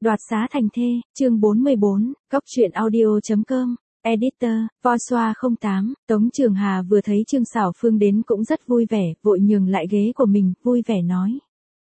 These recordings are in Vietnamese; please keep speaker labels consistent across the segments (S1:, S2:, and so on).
S1: Đoạt xá thành thê, chương 44, Cóc truyện audio.com, Editor, Voiceover 08, Tống Trường Hà vừa thấy Trương Xảo Phương đến cũng rất vui vẻ, vội nhường lại ghế của mình, vui vẻ nói.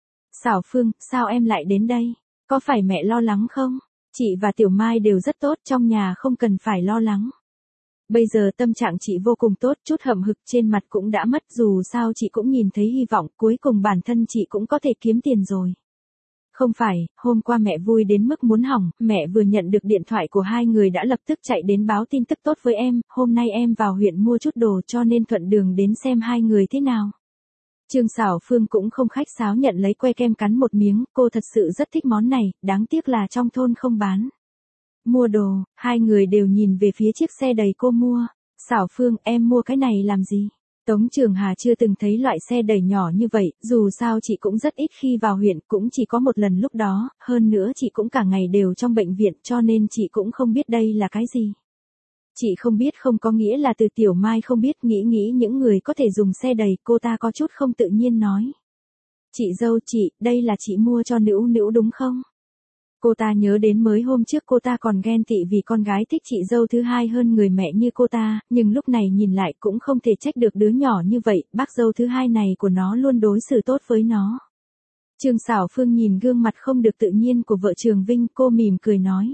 S1: Xảo Phương, sao em lại đến đây? Có phải mẹ lo lắng không? Chị và Tiểu Mai đều rất tốt, trong nhà không cần phải lo lắng. Bây giờ tâm trạng chị vô cùng tốt, chút hậm hực trên mặt cũng đã mất, dù sao chị cũng nhìn thấy hy vọng, cuối cùng bản thân chị cũng có thể kiếm tiền rồi. Không phải, hôm qua mẹ vui đến mức muốn hỏng, mẹ vừa nhận được điện thoại của hai người đã lập tức chạy đến báo tin tức tốt với em, hôm nay em vào huyện mua chút đồ cho nên thuận đường đến xem hai người thế nào. Trương Xảo Phương cũng không khách sáo nhận lấy que kem cắn một miếng, cô thật sự rất thích món này, đáng tiếc là trong thôn không bán. Mua đồ, hai người đều nhìn về phía chiếc xe đầy cô mua. Xảo Phương, em mua cái này làm gì? Tống Trường Hà chưa từng thấy loại xe đẩy nhỏ như vậy, dù sao chị cũng rất ít khi vào huyện, cũng chỉ có một lần lúc đó, hơn nữa chị cũng cả ngày đều trong bệnh viện cho nên chị cũng không biết đây là cái gì. Chị không biết không có nghĩa là từ Tiểu Mai không biết, nghĩ những người có thể dùng xe đẩy, cô ta có chút không tự nhiên nói. Chị dâu chị, đây là chị mua cho Nữu Nữu đúng không? Cô ta nhớ đến mới hôm trước cô ta còn ghen tị vì con gái thích chị dâu thứ hai hơn người mẹ như cô ta, nhưng lúc này nhìn lại cũng không thể trách được đứa nhỏ như vậy, bác dâu thứ hai này của nó luôn đối xử tốt với nó. Trương Xảo Phương nhìn gương mặt không được tự nhiên của vợ Trường Vinh, cô mỉm cười nói.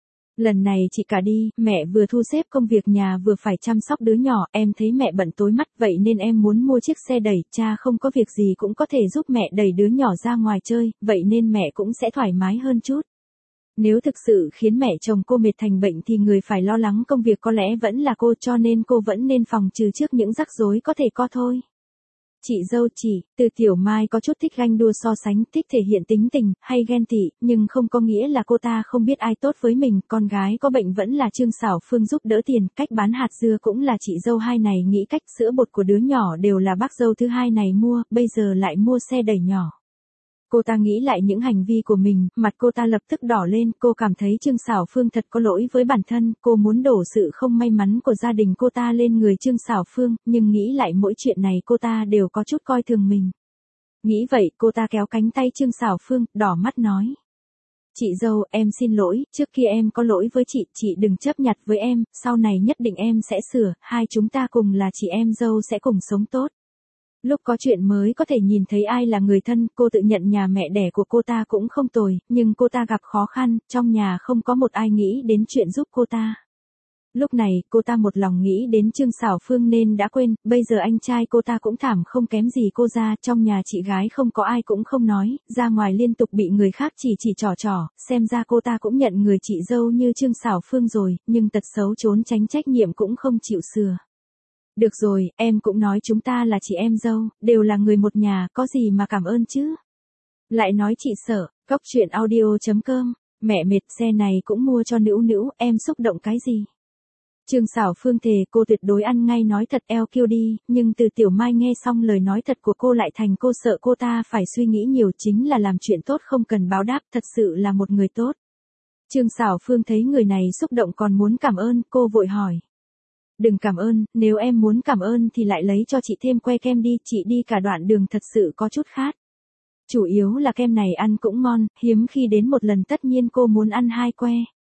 S1: Lần này chị cả đi, mẹ vừa thu xếp công việc nhà vừa phải chăm sóc đứa nhỏ, em thấy mẹ bận tối mắt vậy nên em muốn mua chiếc xe đẩy, cha không có việc gì cũng có thể giúp mẹ đẩy đứa nhỏ ra ngoài chơi, vậy nên mẹ cũng sẽ thoải mái hơn chút. Nếu thực sự khiến mẹ chồng cô mệt thành bệnh thì người phải lo lắng công việc có lẽ vẫn là cô cho nên cô vẫn nên phòng trừ trước những rắc rối có thể có thôi. Chị dâu chị, từ Tiểu Mai có chút thích ganh đua so sánh, thích thể hiện tính tình, hay ghen tị, nhưng không có nghĩa là cô ta không biết ai tốt với mình, con gái có bệnh vẫn là Trương Xảo Phương giúp đỡ tiền, cách bán hạt dưa cũng là chị dâu hai này nghĩ cách, sữa bột của đứa nhỏ đều là bác dâu thứ hai này mua, bây giờ lại mua xe đẩy nhỏ. Cô ta nghĩ lại những hành vi của mình, mặt cô ta lập tức đỏ lên, cô cảm thấy Trương Xảo Phương thật có lỗi với bản thân, cô muốn đổ sự không may mắn của gia đình cô ta lên người Trương Xảo Phương, nhưng nghĩ lại mỗi chuyện này cô ta đều có chút coi thường mình. Nghĩ vậy, cô ta kéo cánh tay Trương Xảo Phương, đỏ mắt nói. Chị dâu, em xin lỗi, trước kia em có lỗi với chị đừng chấp nhặt với em, sau này nhất định em sẽ sửa, hai chúng ta cùng là chị em dâu sẽ cùng sống tốt. Lúc có chuyện mới có thể nhìn thấy ai là người thân, cô tự nhận nhà mẹ đẻ của cô ta cũng không tồi, nhưng cô ta gặp khó khăn, trong nhà không có một ai nghĩ đến chuyện giúp cô ta. Lúc này, cô ta một lòng nghĩ đến Trương Xảo Phương nên đã quên, bây giờ anh trai cô ta cũng thảm không kém gì cô ra, trong nhà chị gái không có ai cũng không nói, ra ngoài liên tục bị người khác chỉ trỏ, xem ra cô ta cũng nhận người chị dâu như Trương Xảo Phương rồi, nhưng tật xấu trốn tránh trách nhiệm cũng không chịu sửa. Được rồi, em cũng nói chúng ta là chị em dâu, đều là người một nhà, có gì mà cảm ơn chứ. Lại nói chị sợ, Cóc truyện audio.com, mẹ mệt xe này cũng mua cho Nữu Nữu, em xúc động cái gì. Trương Xảo Phương thề cô tuyệt đối ăn ngay nói thật eo kiêu đi, nhưng từ Tiểu Mai nghe xong lời nói thật của cô lại thành cô sợ cô ta phải suy nghĩ nhiều chính là làm chuyện tốt không cần báo đáp, thật sự là một người tốt. Trương Xảo Phương thấy người này xúc động còn muốn cảm ơn, cô vội hỏi. Đừng cảm ơn, nếu em muốn cảm ơn thì lại lấy cho chị thêm que kem đi, chị đi cả đoạn đường thật sự có chút khát. Chủ yếu là kem này ăn cũng ngon, hiếm khi đến một lần tất nhiên cô muốn ăn hai que.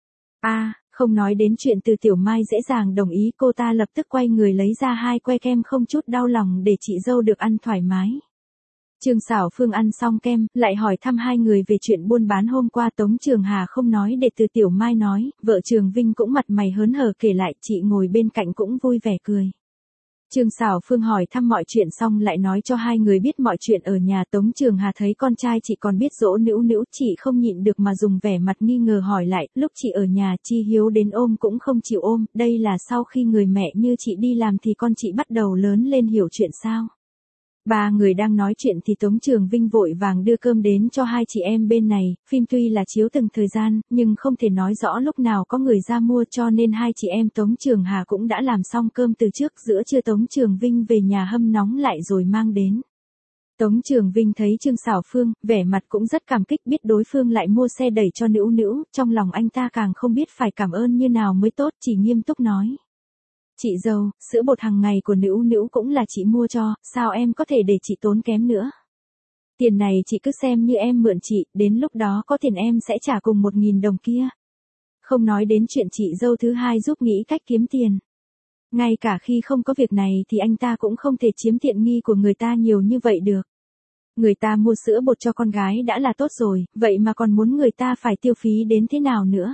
S1: Không nói đến chuyện từ Tiểu Mai dễ dàng đồng ý, cô ta lập tức quay người lấy ra hai que kem không chút đau lòng để chị dâu được ăn thoải mái. Trương Xảo Phương ăn xong kem, lại hỏi thăm hai người về chuyện buôn bán hôm qua. Tống Trường Hà không nói để từ Tiểu Mai nói, vợ Trường Vinh cũng mặt mày hớn hở kể lại, chị ngồi bên cạnh cũng vui vẻ cười. Trương Xảo Phương hỏi thăm mọi chuyện xong lại nói cho hai người biết mọi chuyện ở nhà. Tống Trường Hà thấy con trai chị còn biết dỗ Nữu Nữu, chị không nhịn được mà dùng vẻ mặt nghi ngờ hỏi lại, lúc chị ở nhà Chi Hiếu đến ôm cũng không chịu ôm, đây là sau khi người mẹ như chị đi làm thì con chị bắt đầu lớn lên hiểu chuyện sao? Ba người đang nói chuyện thì Tống Trường Vinh vội vàng đưa cơm đến cho hai chị em bên này, phim tuy là chiếu từng thời gian, nhưng không thể nói rõ lúc nào có người ra mua cho nên hai chị em Tống Trường Hà cũng đã làm xong cơm từ trước, giữa trưa Tống Trường Vinh về nhà hâm nóng lại rồi mang đến. Tống Trường Vinh thấy Trương Xảo Phương, vẻ mặt cũng rất cảm kích, biết đối phương lại mua xe đẩy cho Nữu Nữu, trong lòng anh ta càng không biết phải cảm ơn như nào mới tốt, chỉ nghiêm túc nói. Chị dâu, sữa bột hàng ngày của Nữu Nữu cũng là chị mua cho, sao em có thể để chị tốn kém nữa. Tiền này chị cứ xem như em mượn chị, đến lúc đó có tiền em sẽ trả cùng 1.000 đồng kia. Không nói đến chuyện chị dâu thứ hai giúp nghĩ cách kiếm tiền. Ngay cả khi không có việc này thì anh ta cũng không thể chiếm tiện nghi của người ta nhiều như vậy được. Người ta mua sữa bột cho con gái đã là tốt rồi, vậy mà còn muốn người ta phải tiêu phí đến thế nào nữa.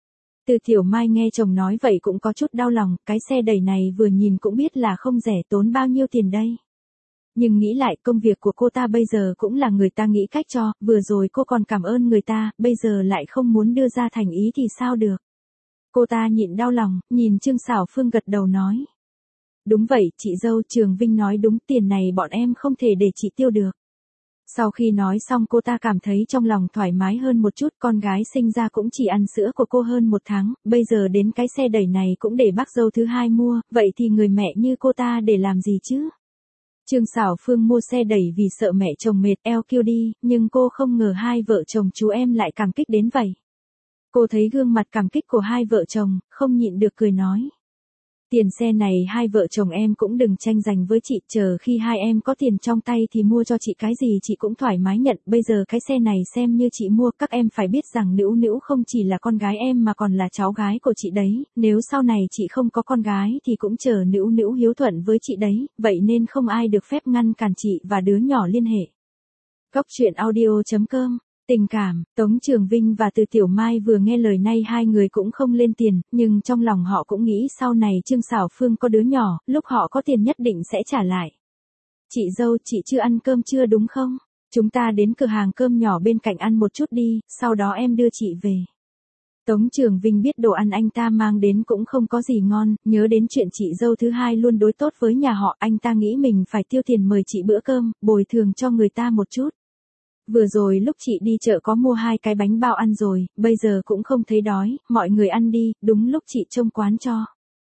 S1: Từ Tiểu Mai nghe chồng nói vậy cũng có chút đau lòng, cái xe đẩy này vừa nhìn cũng biết là không rẻ, tốn bao nhiêu tiền đây. Nhưng nghĩ lại công việc của cô ta bây giờ cũng là người ta nghĩ cách cho, vừa rồi cô còn cảm ơn người ta, bây giờ lại không muốn đưa ra thành ý thì sao được. Cô ta nhịn đau lòng, nhìn Trương Sảo Phương gật đầu nói. Đúng vậy, chị dâu, Trường Vinh nói đúng, tiền này bọn em không thể để chị tiêu được. Sau khi nói xong cô ta cảm thấy trong lòng thoải mái hơn một chút, con gái sinh ra cũng chỉ ăn sữa của cô hơn 1 tháng, bây giờ đến cái xe đẩy này cũng để bác dâu thứ hai mua, vậy thì người mẹ như cô ta để làm gì chứ? Trương Sảo Phương mua xe đẩy vì sợ mẹ chồng mệt eo kêu đi, nhưng cô không ngờ hai vợ chồng chú em lại cảm kích đến vậy. Cô thấy gương mặt cảm kích của hai vợ chồng, không nhịn được cười nói. Tiền xe này hai vợ chồng em cũng đừng tranh giành với chị, chờ khi hai em có tiền trong tay thì mua cho chị cái gì chị cũng thoải mái nhận, bây giờ cái xe này xem như chị mua, các em phải biết rằng Nữu Nữu không chỉ là con gái em mà còn là cháu gái của chị đấy, nếu sau này chị không có con gái thì cũng chờ Nữu Nữu hiếu thuận với chị đấy, vậy nên không ai được phép ngăn cản chị và đứa nhỏ liên hệ. Góc truyện audio.com Tình cảm, Tống Trường Vinh và Từ Tiểu Mai vừa nghe lời nay hai người cũng không lên tiền, nhưng trong lòng họ cũng nghĩ sau này Trương Sảo Phương có đứa nhỏ, lúc họ có tiền nhất định sẽ trả lại. Chị dâu, chị chưa ăn cơm chưa đúng không? Chúng ta đến cửa hàng cơm nhỏ bên cạnh ăn một chút đi, sau đó em đưa chị về. Tống Trường Vinh biết đồ ăn anh ta mang đến cũng không có gì ngon, nhớ đến chuyện chị dâu thứ hai luôn đối tốt với nhà họ, anh ta nghĩ mình phải tiêu tiền mời chị bữa cơm, bồi thường cho người ta một chút. Vừa rồi lúc chị đi chợ có mua 2 cái bánh bao ăn rồi, bây giờ cũng không thấy đói, mọi người ăn đi, đúng lúc chị trông quán cho.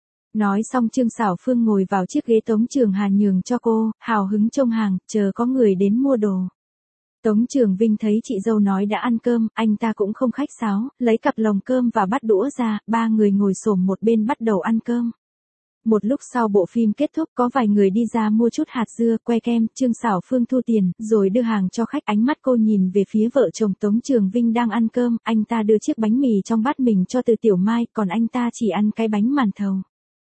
S1: Nói xong Trương Sảo Phương ngồi vào chiếc ghế Tống Trường Hà nhường cho cô, hào hứng trông hàng, chờ có người đến mua đồ. Tống Trường Vinh thấy chị dâu nói đã ăn cơm, anh ta cũng không khách sáo, lấy cặp lồng cơm và bát đũa ra, ba người ngồi xổm một bên bắt đầu ăn cơm. Một lúc sau bộ phim kết thúc có vài người đi ra mua chút hạt dưa, que kem, Trương Sảo Phương thu tiền, rồi đưa hàng cho khách, ánh mắt cô nhìn về phía vợ chồng Tống Trường Vinh đang ăn cơm, anh ta đưa chiếc bánh mì trong bát mình cho Từ Tiểu Mai, còn anh ta chỉ ăn cái bánh màn thầu.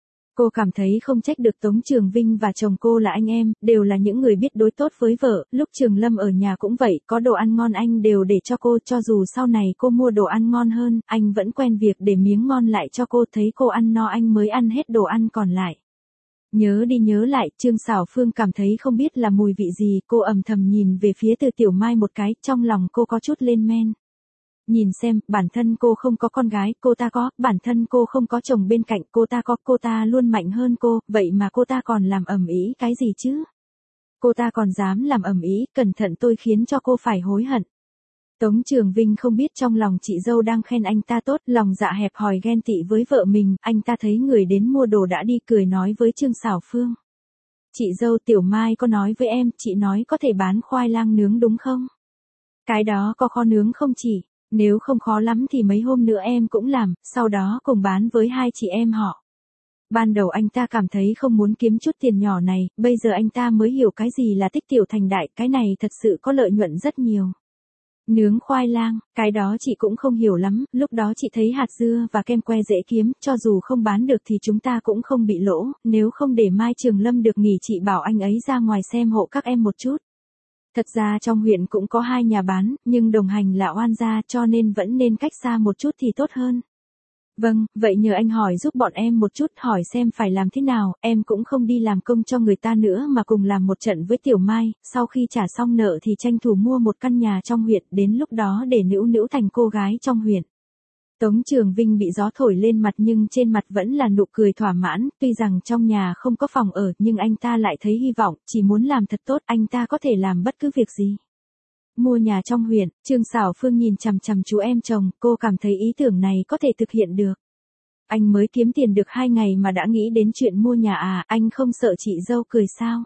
S1: Cô cảm thấy không trách được Tống Trường Vinh và chồng cô là anh em, đều là những người biết đối tốt với vợ, lúc Trường Lâm ở nhà cũng vậy, có đồ ăn ngon anh đều để cho cô, cho dù sau này cô mua đồ ăn ngon hơn, anh vẫn quen việc để miếng ngon lại cho cô, thấy cô ăn no anh mới ăn hết đồ ăn còn lại. Nhớ đi nhớ lại, Trương Sảo Phương cảm thấy không biết là mùi vị gì, cô âm thầm nhìn về phía Từ Tiểu Mai một cái, trong lòng cô có chút lên men. Nhìn xem, bản thân cô không có con gái, cô ta có, bản thân cô không có chồng bên cạnh, cô ta có, cô ta luôn mạnh hơn cô, vậy mà cô ta còn làm ầm ĩ cái gì chứ? Cô ta còn dám làm ầm ĩ, cẩn thận tôi khiến cho cô phải hối hận. Tống Trường Vinh không biết trong lòng chị dâu đang khen anh ta tốt, lòng dạ hẹp hòi ghen tị với vợ mình, anh ta thấy người đến mua đồ đã đi cười nói với Trương Sảo Phương. Chị dâu Tiểu Mai có nói với em, chị nói có thể bán khoai lang nướng đúng không? Cái đó có khó nướng không chị? Nếu không khó lắm thì mấy hôm nữa em cũng làm, sau đó cùng bán với hai chị em họ. Ban đầu anh ta cảm thấy không muốn kiếm chút tiền nhỏ này, bây giờ anh ta mới hiểu cái gì là tích tiểu thành đại, cái này thật sự có lợi nhuận rất nhiều. Nướng khoai lang, cái đó chị cũng không hiểu lắm, lúc đó chị thấy hạt dưa và kem que dễ kiếm, cho dù không bán được thì chúng ta cũng không bị lỗ, nếu không để mai Trường Lâm được nghỉ chị bảo anh ấy ra ngoài xem hộ các em một chút. Thật ra trong huyện cũng có 2 nhà bán, nhưng đồng hành là oan gia cho nên vẫn nên cách xa một chút thì tốt hơn. Vâng, vậy nhờ anh hỏi giúp bọn em một chút, hỏi xem phải làm thế nào, em cũng không đi làm công cho người ta nữa mà cùng làm một trận với Tiểu Mai, sau khi trả xong nợ thì tranh thủ mua một căn nhà trong huyện, đến lúc đó để Nữu Nữu thành cô gái trong huyện. Tống Trường Vinh bị gió thổi lên mặt nhưng trên mặt vẫn là nụ cười thỏa mãn, tuy rằng trong nhà không có phòng ở nhưng anh ta lại thấy hy vọng, chỉ muốn làm thật tốt anh ta có thể làm bất cứ việc gì. Mua nhà trong huyện, Trương Sảo Phương nhìn chằm chằm chú em chồng, cô cảm thấy ý tưởng này có thể thực hiện được. Anh mới kiếm tiền được 2 ngày mà đã nghĩ đến chuyện mua nhà à, anh không sợ chị dâu cười sao?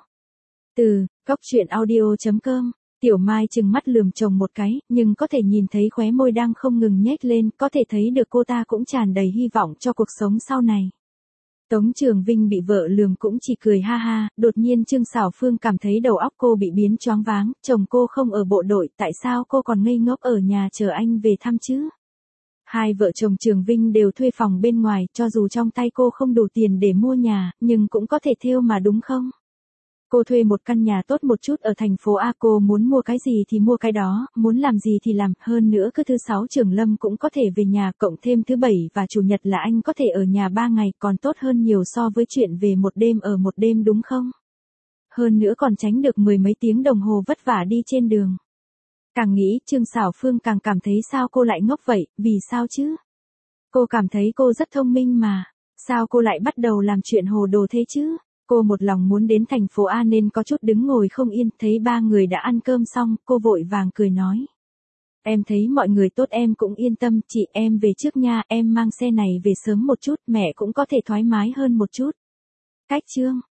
S1: Từ góc truyện audio.com Tiểu Mai trừng mắt lườm chồng một cái, nhưng có thể nhìn thấy khóe môi đang không ngừng nhếch lên, có thể thấy được cô ta cũng tràn đầy hy vọng cho cuộc sống sau này. Tống Trường Vinh bị vợ lườm cũng chỉ cười ha ha, đột nhiên Trương Sảo Phương cảm thấy đầu óc cô bị biến choáng váng, chồng cô không ở bộ đội, tại sao cô còn ngây ngốc ở nhà chờ anh về thăm chứ? Hai vợ chồng Trường Vinh đều thuê phòng bên ngoài, cho dù trong tay cô không đủ tiền để mua nhà, nhưng cũng có thể thêu mà đúng không? Cô thuê một căn nhà tốt một chút ở thành phố A, cô muốn mua cái gì thì mua cái đó, muốn làm gì thì làm, hơn nữa cứ thứ 6 Trường Lâm cũng có thể về nhà, cộng thêm thứ 7 và chủ nhật là anh có thể ở nhà 3 ngày, còn tốt hơn nhiều so với chuyện về một đêm ở một đêm đúng không? Hơn nữa còn tránh được 10 mấy tiếng đồng hồ vất vả đi trên đường. Càng nghĩ, Trương Sảo Phương càng cảm thấy sao cô lại ngốc vậy, vì sao chứ? Cô cảm thấy cô rất thông minh mà, sao cô lại bắt đầu làm chuyện hồ đồ thế chứ? Cô một lòng muốn đến thành phố A nên có chút đứng ngồi không yên, thấy ba người đã ăn cơm xong, cô vội vàng cười nói. Em thấy mọi người tốt em cũng yên tâm, chị em về trước nha, em mang xe này về sớm một chút, mẹ cũng có thể thoải mái hơn một chút. Cách Trương